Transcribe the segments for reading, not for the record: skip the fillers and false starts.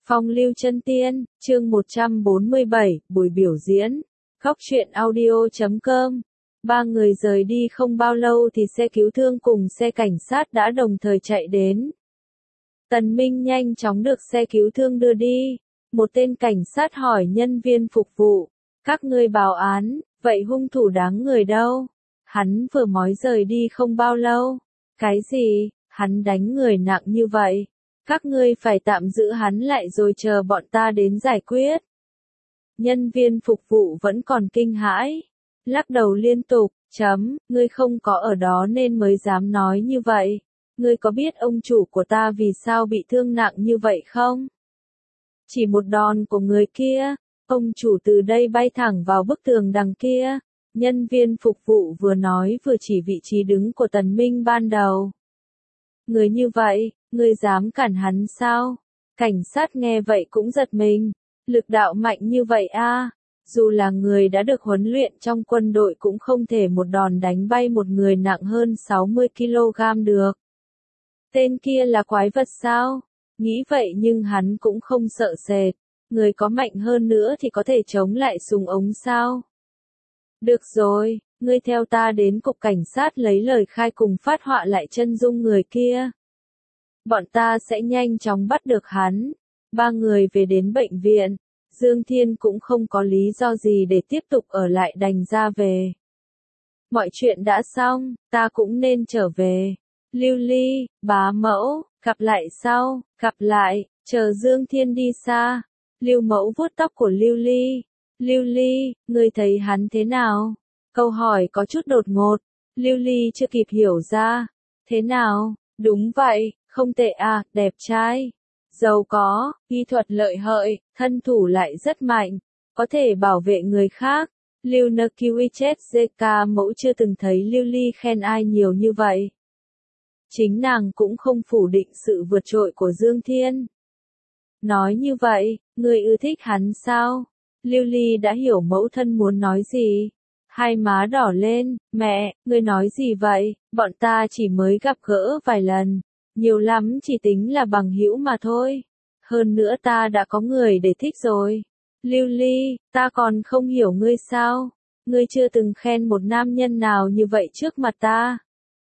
Phong lưu chân tiên, chương 147, buổi biểu diễn. Góc truyện audio.com. Ba người rời đi không bao lâu thì xe cứu thương cùng xe cảnh sát đã đồng thời chạy đến. Tần Minh nhanh chóng được xe cứu thương đưa đi. Một tên cảnh sát hỏi nhân viên phục vụ, các ngươi báo án, vậy hung thủ đáng người đâu? Hắn vừa mới rời đi không bao lâu. Cái gì? Hắn đánh người nặng như vậy? Các ngươi phải tạm giữ hắn lại rồi chờ bọn ta đến giải quyết. Nhân viên phục vụ vẫn còn kinh hãi, lắc đầu liên tục, ngươi không có ở đó nên mới dám nói như vậy. Ngươi có biết ông chủ của ta vì sao bị thương nặng như vậy không? Chỉ một đòn của người kia, ông chủ từ đây bay thẳng vào bức tường đằng kia. Nhân viên phục vụ vừa nói vừa chỉ vị trí đứng của Tần Minh ban đầu. Người như vậy, ngươi dám cản hắn sao? Cảnh sát nghe vậy cũng giật mình. Lực đạo mạnh như vậy a, dù là người đã được huấn luyện trong quân đội cũng không thể một đòn đánh bay một người nặng hơn 60 kg được. Tên kia là quái vật sao? Nghĩ vậy nhưng hắn cũng không sợ sệt. Người có mạnh hơn nữa thì có thể chống lại súng ống sao? Được rồi, ngươi theo ta đến cục cảnh sát lấy lời khai cùng phát họa lại chân dung người kia. Bọn ta sẽ nhanh chóng bắt được hắn. Ba người về đến bệnh viện. Dương Thiên cũng không có lý do gì để tiếp tục ở lại đành ra về. Mọi chuyện đã xong, ta cũng nên trở về. Lưu Ly, bá mẫu, gặp lại sau, gặp lại, chờ Dương Thiên đi xa. Lưu mẫu vuốt tóc của Lưu Ly. Lưu Ly, ngươi thấy hắn thế nào? Câu hỏi có chút đột ngột. Lưu Ly chưa kịp hiểu ra. Thế nào? Đúng vậy, không tệ à, đẹp trai. Giàu có, kỹ thuật lợi hại, thân thủ lại rất mạnh, có thể bảo vệ người khác. Lưu Nakiwichet Zeka mẫu chưa từng thấy Lưu Ly khen ai nhiều như vậy. Chính nàng cũng không phủ định sự vượt trội của Dương Thiên. Nói như vậy, ngươi ưa thích hắn sao? Lưu Ly đã hiểu mẫu thân muốn nói gì. Hai má đỏ lên, mẹ, ngươi nói gì vậy? Bọn ta chỉ mới gặp gỡ vài lần. Nhiều lắm chỉ tính là bằng hữu mà thôi. Hơn nữa ta đã có người để thích rồi. Lưu Ly, ta còn không hiểu ngươi sao? Ngươi chưa từng khen một nam nhân nào như vậy trước mặt ta.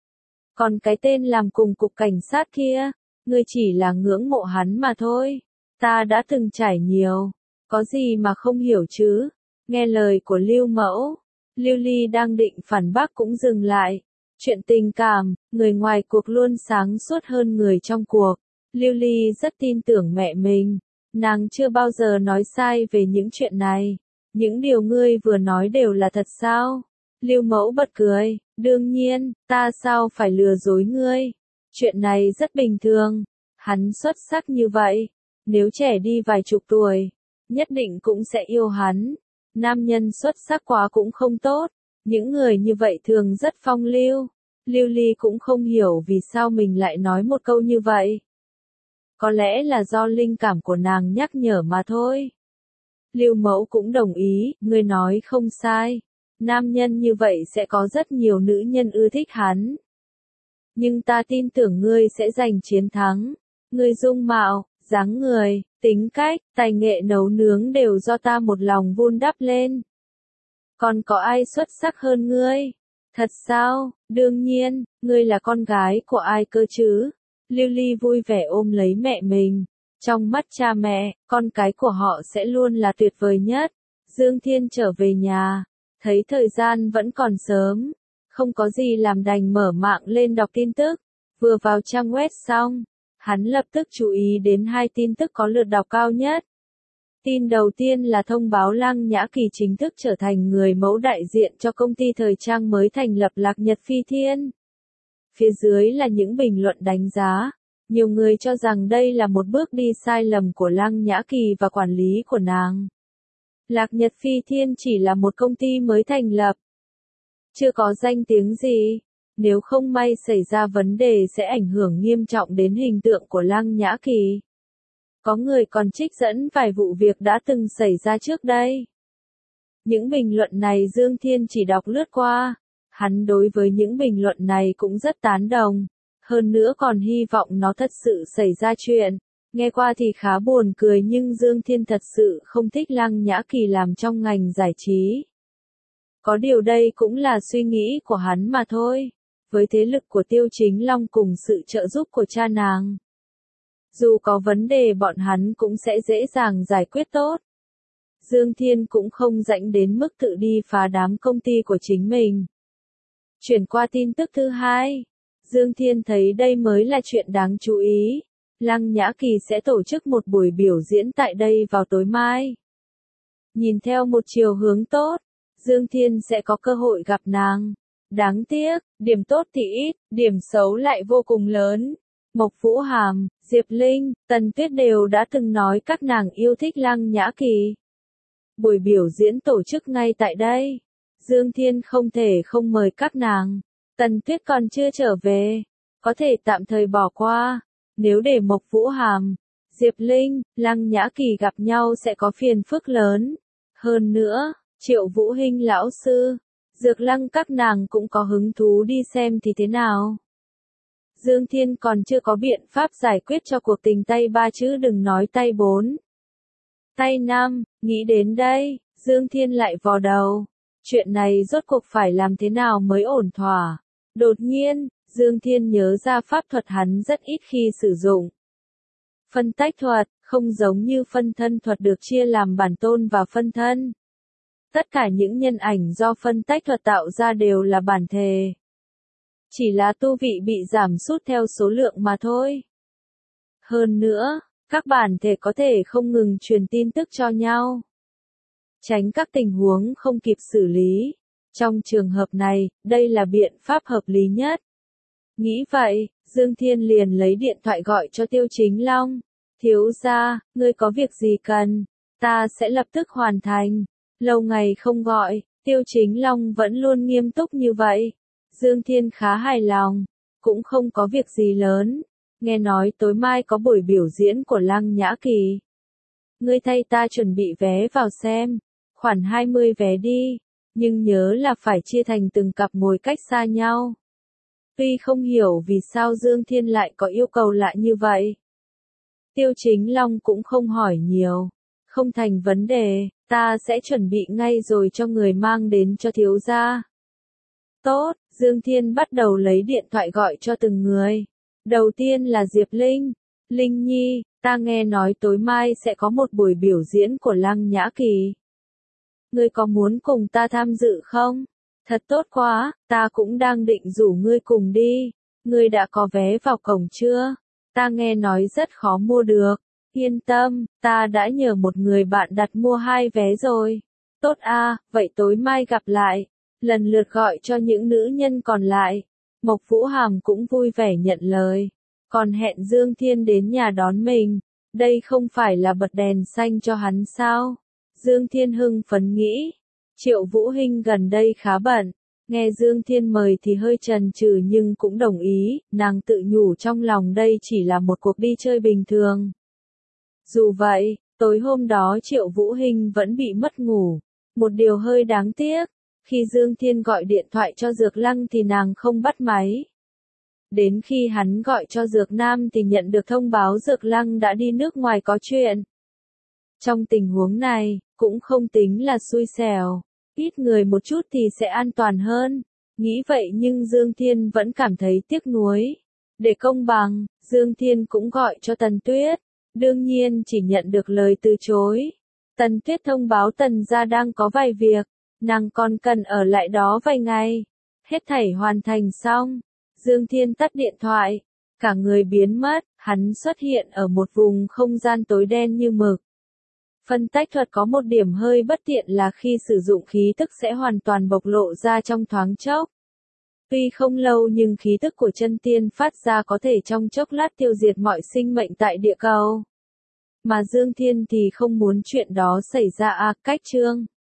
Còn cái tên làm cùng cục cảnh sát kia, ngươi chỉ là ngưỡng mộ hắn mà thôi. Ta đã từng trải nhiều, có gì mà không hiểu chứ? Nghe lời của Lưu mẫu, Lưu Ly đang định phản bác cũng dừng lại. Chuyện tình cảm, người ngoài cuộc luôn sáng suốt hơn người trong cuộc. Lưu Ly rất tin tưởng mẹ mình. Nàng chưa bao giờ nói sai về những chuyện này. Những điều ngươi vừa nói đều là thật sao? Lưu mẫu bật cười. Đương nhiên, ta sao phải lừa dối ngươi? Chuyện này rất bình thường. Hắn xuất sắc như vậy. Nếu trẻ đi vài chục tuổi, nhất định cũng sẽ yêu hắn. Nam nhân xuất sắc quá cũng không tốt. Những người như vậy thường rất phong lưu. Lưu Ly cũng không hiểu vì sao mình lại nói một câu như vậy. Có lẽ là do linh cảm của nàng nhắc nhở mà thôi. Lưu mẫu cũng đồng ý, ngươi nói không sai. Nam nhân như vậy sẽ có rất nhiều nữ nhân ưa thích hắn. Nhưng ta tin tưởng ngươi sẽ giành chiến thắng. Ngươi dung mạo, dáng người, tính cách, tài nghệ nấu nướng đều do ta một lòng vun đắp lên. Còn có ai xuất sắc hơn ngươi? Thật sao? Đương nhiên, ngươi là con gái của ai cơ chứ? Lưu Ly vui vẻ ôm lấy mẹ mình. Trong mắt cha mẹ, con cái của họ sẽ luôn là tuyệt vời nhất. Dương Thiên trở về nhà, thấy thời gian vẫn còn sớm, không có gì làm đành mở mạng lên đọc tin tức. Vừa vào trang web xong, hắn lập tức chú ý đến hai tin tức có lượt đọc cao nhất. Tin đầu tiên là thông báo Lăng Nhã Kỳ chính thức trở thành người mẫu đại diện cho công ty thời trang mới thành lập Lạc Nhật Phi Thiên. Phía dưới là những bình luận đánh giá. Nhiều người cho rằng đây là một bước đi sai lầm của Lăng Nhã Kỳ và quản lý của nàng. Lạc Nhật Phi Thiên chỉ là một công ty mới thành lập. Chưa có danh tiếng gì. Nếu không may xảy ra vấn đề sẽ ảnh hưởng nghiêm trọng đến hình tượng của Lăng Nhã Kỳ. Có người còn trích dẫn vài vụ việc đã từng xảy ra trước đây. Những bình luận này Dương Thiên chỉ đọc lướt qua. Hắn đối với những bình luận này cũng rất tán đồng. Hơn nữa còn hy vọng nó thật sự xảy ra chuyện. Nghe qua thì khá buồn cười nhưng Dương Thiên thật sự không thích Lăng Nhã Kỳ làm trong ngành giải trí. Có điều đây cũng là suy nghĩ của hắn mà thôi. Với thế lực của Tiêu Chính Long cùng sự trợ giúp của cha nàng, dù có vấn đề bọn hắn cũng sẽ dễ dàng giải quyết tốt. Dương Thiên cũng không rảnh đến mức tự đi phá đám công ty của chính mình. Chuyển qua tin tức thứ hai, Dương Thiên thấy đây mới là chuyện đáng chú ý. Lăng Nhã Kỳ sẽ tổ chức một buổi biểu diễn tại đây vào tối mai. Nhìn theo một chiều hướng tốt, Dương Thiên sẽ có cơ hội gặp nàng. Đáng tiếc, điểm tốt thì ít, điểm xấu lại vô cùng lớn. Mộc Vũ Hàm, Diệp Linh, Tần Tuyết đều đã từng nói các nàng yêu thích Lăng Nhã Kỳ. Buổi biểu diễn tổ chức ngay tại đây. Dương Thiên không thể không mời các nàng. Tần Tuyết còn chưa trở về, có thể tạm thời bỏ qua. Nếu để Mộc Vũ Hàm, Diệp Linh, Lăng Nhã Kỳ gặp nhau sẽ có phiền phức lớn. Hơn nữa, Triệu Vũ Hinh lão sư, Dược Lăng các nàng cũng có hứng thú đi xem thì thế nào. Dương Thiên còn chưa có biện pháp giải quyết cho cuộc tình tay ba chứ đừng nói tay bốn. Tay năm, nghĩ đến đây, Dương Thiên lại vò đầu. Chuyện này rốt cuộc phải làm thế nào mới ổn thỏa. Đột nhiên, Dương Thiên nhớ ra pháp thuật hắn rất ít khi sử dụng. Phân tách thuật, không giống như phân thân thuật được chia làm bản tôn và phân thân. Tất cả những nhân ảnh do phân tách thuật tạo ra đều là bản thể. Chỉ là tu vị bị giảm sút theo số lượng mà thôi. Hơn nữa, các bản thể có thể không ngừng truyền tin tức cho nhau, tránh các tình huống không kịp xử lý. Trong trường hợp này, đây là biện pháp hợp lý nhất. Nghĩ vậy, Dương Thiên liền lấy điện thoại gọi cho Tiêu Chính Long. Thiếu gia, ngươi có việc gì cần, ta sẽ lập tức hoàn thành. Lâu ngày không gọi, Tiêu Chính Long vẫn luôn nghiêm túc như vậy. Dương Thiên khá hài lòng, cũng không có việc gì lớn. Nghe nói tối mai có buổi biểu diễn của Lăng Nhã Kỳ. Ngươi thay ta chuẩn bị vé vào xem, khoảng 20 vé đi, nhưng nhớ là phải chia thành từng cặp ngồi cách xa nhau. Tuy không hiểu vì sao Dương Thiên lại có yêu cầu lạ như vậy. Tiêu Chính Long cũng không hỏi nhiều. Không thành vấn đề, ta sẽ chuẩn bị ngay rồi cho người mang đến cho thiếu gia. Tốt, Dương Thiên bắt đầu lấy điện thoại gọi cho từng người. Đầu tiên là Diệp Linh. Linh Nhi, ta nghe nói tối mai sẽ có một buổi biểu diễn của Lăng Nhã Kỳ. Ngươi có muốn cùng ta tham dự không? Thật tốt quá, ta cũng đang định rủ ngươi cùng đi. Ngươi đã có vé vào cổng chưa? Ta nghe nói rất khó mua được. Yên tâm, ta đã nhờ một người bạn đặt mua 2 vé rồi. Tốt a, vậy tối mai gặp lại. Lần lượt gọi cho những nữ nhân còn lại. Mộc Vũ Hàm cũng vui vẻ nhận lời. Còn hẹn Dương Thiên đến nhà đón mình. Đây không phải là bật đèn xanh cho hắn sao? Dương Thiên hưng phấn nghĩ. Triệu Vũ Hinh gần đây khá bận. Nghe Dương Thiên mời thì hơi chần chừ nhưng cũng đồng ý. Nàng tự nhủ trong lòng đây chỉ là một cuộc đi chơi bình thường. Dù vậy, tối hôm đó Triệu Vũ Hinh vẫn bị mất ngủ. Một điều hơi đáng tiếc. Khi Dương Thiên gọi điện thoại cho Dược Lăng thì nàng không bắt máy. Đến khi hắn gọi cho Dược Nam thì nhận được thông báo Dược Lăng đã đi nước ngoài có chuyện. Trong tình huống này, cũng không tính là xui xẻo. Ít người một chút thì sẽ an toàn hơn. Nghĩ vậy nhưng Dương Thiên vẫn cảm thấy tiếc nuối. Để công bằng, Dương Thiên cũng gọi cho Tần Tuyết. Đương nhiên chỉ nhận được lời từ chối. Tần Tuyết thông báo Tần gia đang có vài việc. Nàng còn cần ở lại đó vài ngày. Hết thảy hoàn thành xong. Dương Thiên tắt điện thoại. Cả người biến mất, hắn xuất hiện ở một vùng không gian tối đen như mực. Phân tách thuật có một điểm hơi bất tiện là khi sử dụng khí tức sẽ hoàn toàn bộc lộ ra trong thoáng chốc. Tuy không lâu nhưng khí tức của chân tiên phát ra có thể trong chốc lát tiêu diệt mọi sinh mệnh tại địa cầu. Mà Dương Thiên thì không muốn chuyện đó xảy ra cách chương.